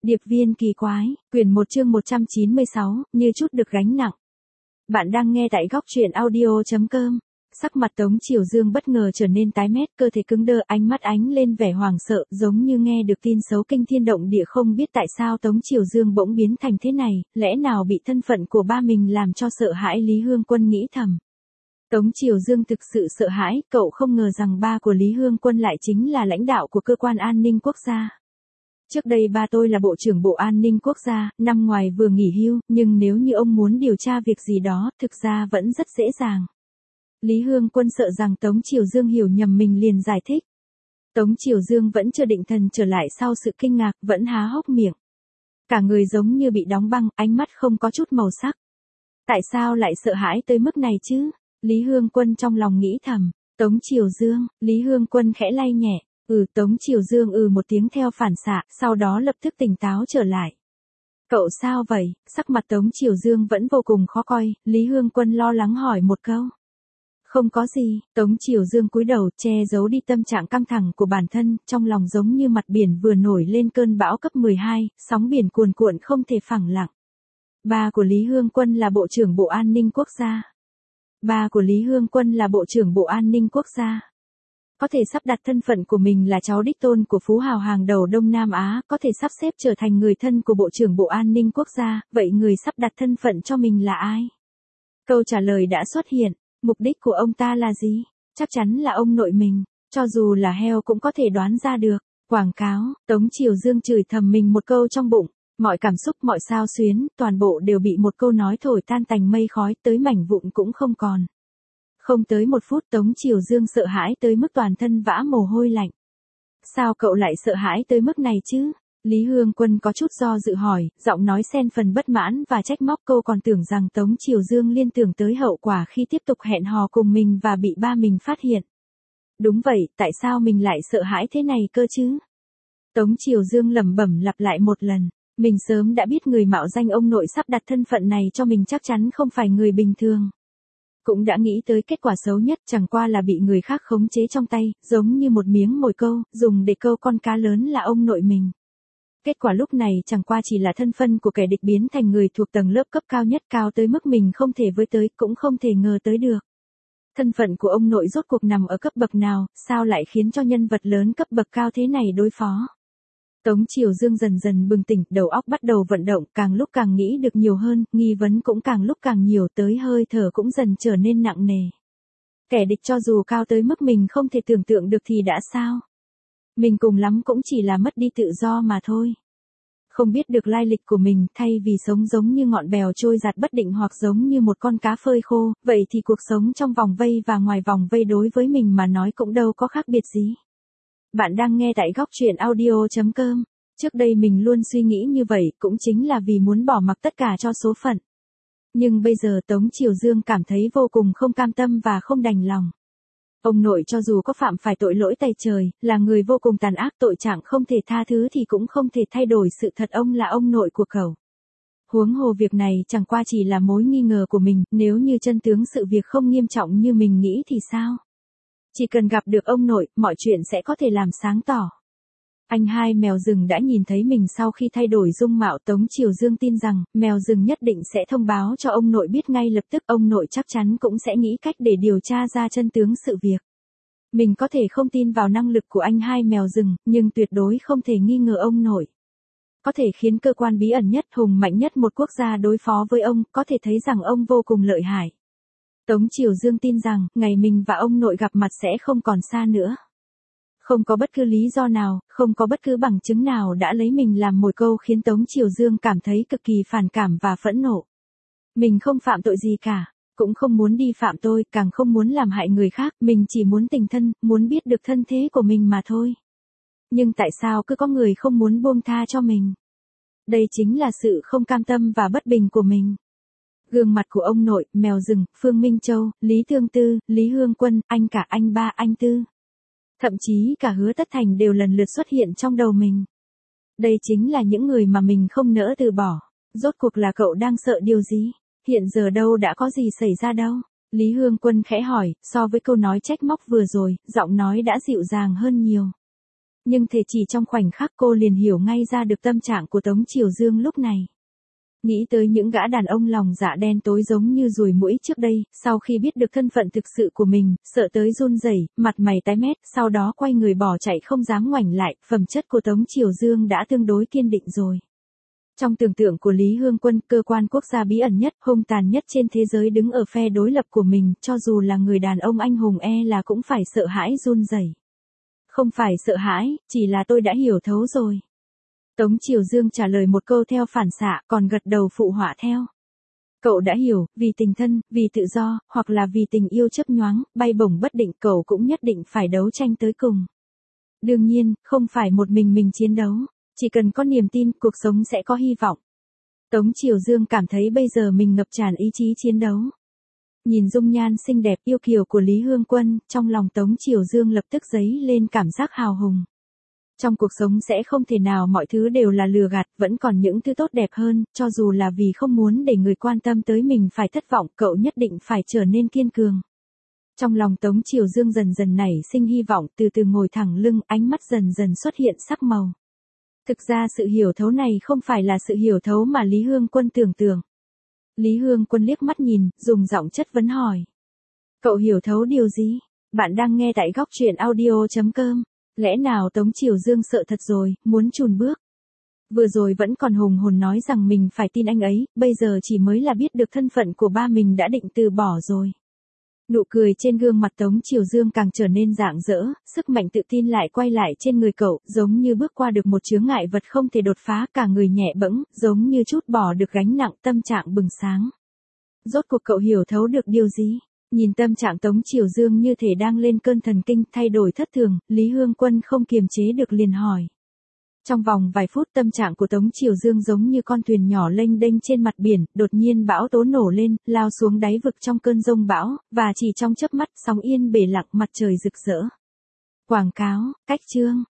Điệp viên kỳ quái, quyển 1 chương 196, như chút được gánh nặng. Bạn đang nghe tại góc truyện audio.com. Sắc mặt Tống Triều Dương bất ngờ trở nên tái mét, cơ thể cứng đơ, ánh mắt ánh lên vẻ hoảng sợ, giống như nghe được tin xấu kinh thiên động địa. Không biết tại sao Tống Triều Dương bỗng biến thành thế này, lẽ nào bị thân phận của ba mình làm cho sợ hãi? Lý Hương Quân nghĩ thầm. Tống Triều Dương thực sự sợ hãi, cậu không ngờ rằng ba của Lý Hương Quân lại chính là lãnh đạo của cơ quan an ninh quốc gia. Trước đây ba tôi là Bộ trưởng Bộ An ninh Quốc gia, năm ngoài vừa nghỉ hưu, nhưng nếu như ông muốn điều tra việc gì đó, thực ra vẫn rất dễ dàng. Lý Hương Quân sợ rằng Tống Triều Dương hiểu nhầm mình liền giải thích. Tống Triều Dương vẫn chưa định thần trở lại sau sự kinh ngạc, vẫn há hốc miệng. Cả người giống như bị đóng băng, ánh mắt không có chút màu sắc. Tại sao lại sợ hãi tới mức này chứ? Lý Hương Quân trong lòng nghĩ thầm. Tống Triều Dương, Lý Hương Quân khẽ lay nhẹ. Tống Triều Dương một tiếng theo phản xạ, sau đó lập tức tỉnh táo trở lại. Cậu sao vậy? Sắc mặt Tống Triều Dương vẫn vô cùng khó coi, Lý Hương Quân lo lắng hỏi một câu. Không có gì, Tống Triều Dương cúi đầu, che giấu đi tâm trạng căng thẳng của bản thân, trong lòng giống như mặt biển vừa nổi lên cơn bão cấp 12, sóng biển cuồn cuộn không thể phẳng lặng. Ba của Lý Hương Quân là Bộ trưởng Bộ An ninh Quốc gia. Ba của Lý Hương Quân là Bộ trưởng Bộ An ninh Quốc gia. Có thể sắp đặt thân phận của mình là cháu đích tôn của phú hào hàng đầu Đông Nam Á, có thể sắp xếp trở thành người thân của Bộ trưởng Bộ An ninh Quốc gia, vậy người sắp đặt thân phận cho mình là ai? Câu trả lời đã xuất hiện, mục đích của ông ta là gì? Chắc chắn là ông nội mình, cho dù là heo cũng có thể đoán ra được. Quảng cáo, Tống Triều Dương chửi thầm mình một câu trong bụng, mọi cảm xúc mọi xao xuyến, toàn bộ đều bị một câu nói thổi tan tành mây khói, tới mảnh vụn cũng không còn. Không tới một phút Tống Triều Dương sợ hãi tới mức toàn thân vã mồ hôi lạnh. Sao cậu lại sợ hãi tới mức này chứ? Lý Hương Quân có chút do dự hỏi, giọng nói xen phần bất mãn và trách móc. Cô còn tưởng rằng Tống Triều Dương liên tưởng tới hậu quả khi tiếp tục hẹn hò cùng mình và bị ba mình phát hiện. Đúng vậy, tại sao mình lại sợ hãi thế này cơ chứ? Tống Triều Dương lẩm bẩm lặp lại một lần. Mình sớm đã biết người mạo danh ông nội sắp đặt thân phận này cho mình chắc chắn không phải người bình thường. Cũng đã nghĩ tới kết quả xấu nhất, chẳng qua là bị người khác khống chế trong tay, giống như một miếng mồi câu, dùng để câu con cá lớn là ông nội mình. Kết quả lúc này chẳng qua chỉ là thân phận của kẻ địch biến thành người thuộc tầng lớp cấp cao nhất, cao tới mức mình không thể với tới, cũng không thể ngờ tới được. Thân phận của ông nội rốt cuộc nằm ở cấp bậc nào, sao lại khiến cho nhân vật lớn cấp bậc cao thế này đối phó? Tống Triều Dương dần dần bừng tỉnh, đầu óc bắt đầu vận động, càng lúc càng nghĩ được nhiều hơn, nghi vấn cũng càng lúc càng nhiều, tới hơi thở cũng dần trở nên nặng nề. Kẻ địch cho dù cao tới mức mình không thể tưởng tượng được thì đã sao? Mình cùng lắm cũng chỉ là mất đi tự do mà thôi. Không biết được lai lịch của mình, thay vì sống giống như ngọn bèo trôi giạt bất định hoặc giống như một con cá phơi khô, vậy thì cuộc sống trong vòng vây và ngoài vòng vây đối với mình mà nói cũng đâu có khác biệt gì. Bạn đang nghe tại góc truyện audio.com. Trước đây mình luôn suy nghĩ như vậy, cũng chính là vì muốn bỏ mặc tất cả cho số phận. Nhưng bây giờ Tống Triều Dương cảm thấy vô cùng không cam tâm và không đành lòng. Ông nội cho dù có phạm phải tội lỗi tày trời, là người vô cùng tàn ác, tội trạng không thể tha thứ thì cũng không thể thay đổi sự thật ông là ông nội của cậu. Huống hồ việc này chẳng qua chỉ là mối nghi ngờ của mình, nếu như chân tướng sự việc không nghiêm trọng như mình nghĩ thì sao? Chỉ cần gặp được ông nội, mọi chuyện sẽ có thể làm sáng tỏ. Anh hai mèo rừng đã nhìn thấy mình sau khi thay đổi dung mạo. Tống Triều Dương tin rằng, mèo rừng nhất định sẽ thông báo cho ông nội biết ngay lập tức, ông nội chắc chắn cũng sẽ nghĩ cách để điều tra ra chân tướng sự việc. Mình có thể không tin vào năng lực của anh hai mèo rừng, nhưng tuyệt đối không thể nghi ngờ ông nội. Có thể khiến cơ quan bí ẩn nhất, hùng mạnh nhất một quốc gia đối phó với ông, có thể thấy rằng ông vô cùng lợi hại. Tống Triều Dương tin rằng, ngày mình và ông nội gặp mặt sẽ không còn xa nữa. Không có bất cứ lý do nào, không có bất cứ bằng chứng nào đã lấy mình làm mồi câu khiến Tống Triều Dương cảm thấy cực kỳ phản cảm và phẫn nộ. Mình không phạm tội gì cả, cũng không muốn đi phạm tội, càng không muốn làm hại người khác, mình chỉ muốn tình thân, muốn biết được thân thế của mình mà thôi. Nhưng tại sao cứ có người không muốn buông tha cho mình? Đây chính là sự không cam tâm và bất bình của mình. Gương mặt của ông nội, mèo rừng, Phương Minh Châu, Lý Thương Tư, Lý Hương Quân, anh cả, anh ba, anh Tư. Thậm chí cả Hứa Tất Thành đều lần lượt xuất hiện trong đầu mình. Đây chính là những người mà mình không nỡ từ bỏ. Rốt cuộc là cậu đang sợ điều gì? Hiện giờ đâu đã có gì xảy ra đâu? Lý Hương Quân khẽ hỏi, so với câu nói trách móc vừa rồi, giọng nói đã dịu dàng hơn nhiều. Nhưng thể chỉ trong khoảnh khắc cô liền hiểu ngay ra được tâm trạng của Tống Triều Dương lúc này. Nghĩ tới những gã đàn ông lòng dạ đen tối giống như ruồi muỗi trước đây, sau khi biết được thân phận thực sự của mình, sợ tới run rẩy, mặt mày tái mét, sau đó quay người bỏ chạy không dám ngoảnh lại, phẩm chất của Tống Triều Dương đã tương đối kiên định rồi. Trong tưởng tượng của Lý Hương Quân, cơ quan quốc gia bí ẩn nhất, hung tàn nhất trên thế giới đứng ở phe đối lập của mình, cho dù là người đàn ông anh hùng là cũng phải sợ hãi run rẩy. Không phải sợ hãi, chỉ là tôi đã hiểu thấu rồi. Tống Triều Dương trả lời một câu theo phản xạ, còn gật đầu phụ họa theo. Cậu đã hiểu, vì tình thân, vì tự do, hoặc là vì tình yêu chớp nhoáng, bay bổng bất định, cậu cũng nhất định phải đấu tranh tới cùng. Đương nhiên, không phải một mình chiến đấu, chỉ cần có niềm tin, cuộc sống sẽ có hy vọng. Tống Triều Dương cảm thấy bây giờ mình ngập tràn ý chí chiến đấu. Nhìn dung nhan xinh đẹp yêu kiều của Lý Hương Quân, trong lòng Tống Triều Dương lập tức dấy lên cảm giác hào hùng. Trong cuộc sống sẽ không thể nào mọi thứ đều là lừa gạt, vẫn còn những thứ tốt đẹp hơn, cho dù là vì không muốn để người quan tâm tới mình phải thất vọng, cậu nhất định phải trở nên kiên cường. Trong lòng Tống Triều Dương dần dần nảy sinh hy vọng, từ từ ngồi thẳng lưng, ánh mắt dần dần xuất hiện sắc màu. Thực ra sự hiểu thấu này không phải là sự hiểu thấu mà Lý Hương Quân tưởng tượng. Lý Hương Quân liếc mắt nhìn, dùng giọng chất vấn hỏi. Cậu hiểu thấu điều gì? Bạn đang nghe tại góc truyện audio.com. Lẽ nào Tống Triều Dương sợ thật rồi, muốn chùn bước? Vừa rồi vẫn còn hùng hồn nói rằng mình phải tin anh ấy, bây giờ chỉ mới là biết được thân phận của ba mình đã định từ bỏ rồi. Nụ cười trên gương mặt Tống Triều Dương càng trở nên rạng rỡ, sức mạnh tự tin lại quay lại trên người cậu, giống như bước qua được một chướng ngại vật không thể đột phá, cả người nhẹ bẫng, giống như trút bỏ được gánh nặng, tâm trạng bừng sáng. Rốt cuộc cậu hiểu thấu được điều gì? Nhìn tâm trạng Tống Triều Dương như thể đang lên cơn thần kinh, thay đổi thất thường, Lý Hương Quân không kiềm chế được liền hỏi. Trong vòng vài phút tâm trạng của Tống Triều Dương giống như con thuyền nhỏ lênh đênh trên mặt biển, đột nhiên bão tố nổ lên, lao xuống đáy vực trong cơn giông bão, và chỉ trong chớp mắt sóng yên bể lặng, mặt trời rực rỡ. Quảng cáo, cách chương.